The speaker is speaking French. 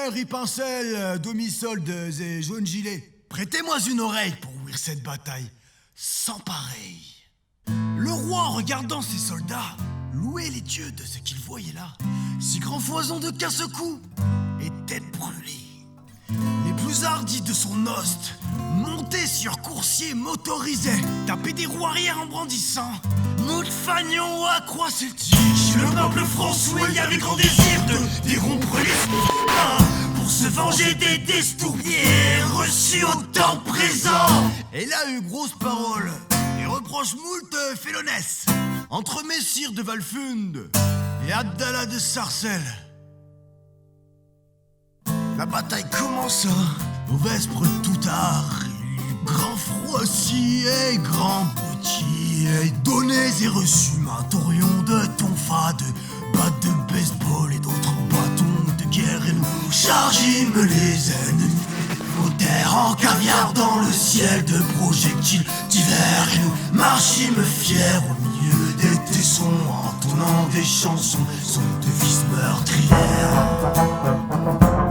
ripincelle, demi-soldes et jaunes gilets, prêtez-moi une oreille pour ouïr cette bataille sans pareil. Le roi, regardant ses soldats, louait les dieux de ce qu'il voyait là. Si grand foison de casse-cou et tête brûlée. Les plus hardis de son hoste, montés sur coursiers motorisés, tapaient des roues arrière en brandissant moult fanion à croix celtique. Le peuple français avait grand désir de dérompre les pour se venger des destourbiers reçus au temps présent. Et là, une grosse parole et reproche moult félonesses entre Messire de Walfunde et Abdallah de Sarcelles. La bataille commença au vespre tout tard. Grand froissier, grand boutier, donnés et reçus, matorions de tonfa, de battes de baseball et d'autres bâtons de guerre. Et nous chargîmes les ennemis, flottèrent en caviar dans le ciel de projectiles d'hiver. Et nous marchîmes fiers au milieu des tessons, entonnant des chansons, son devise meurtrière.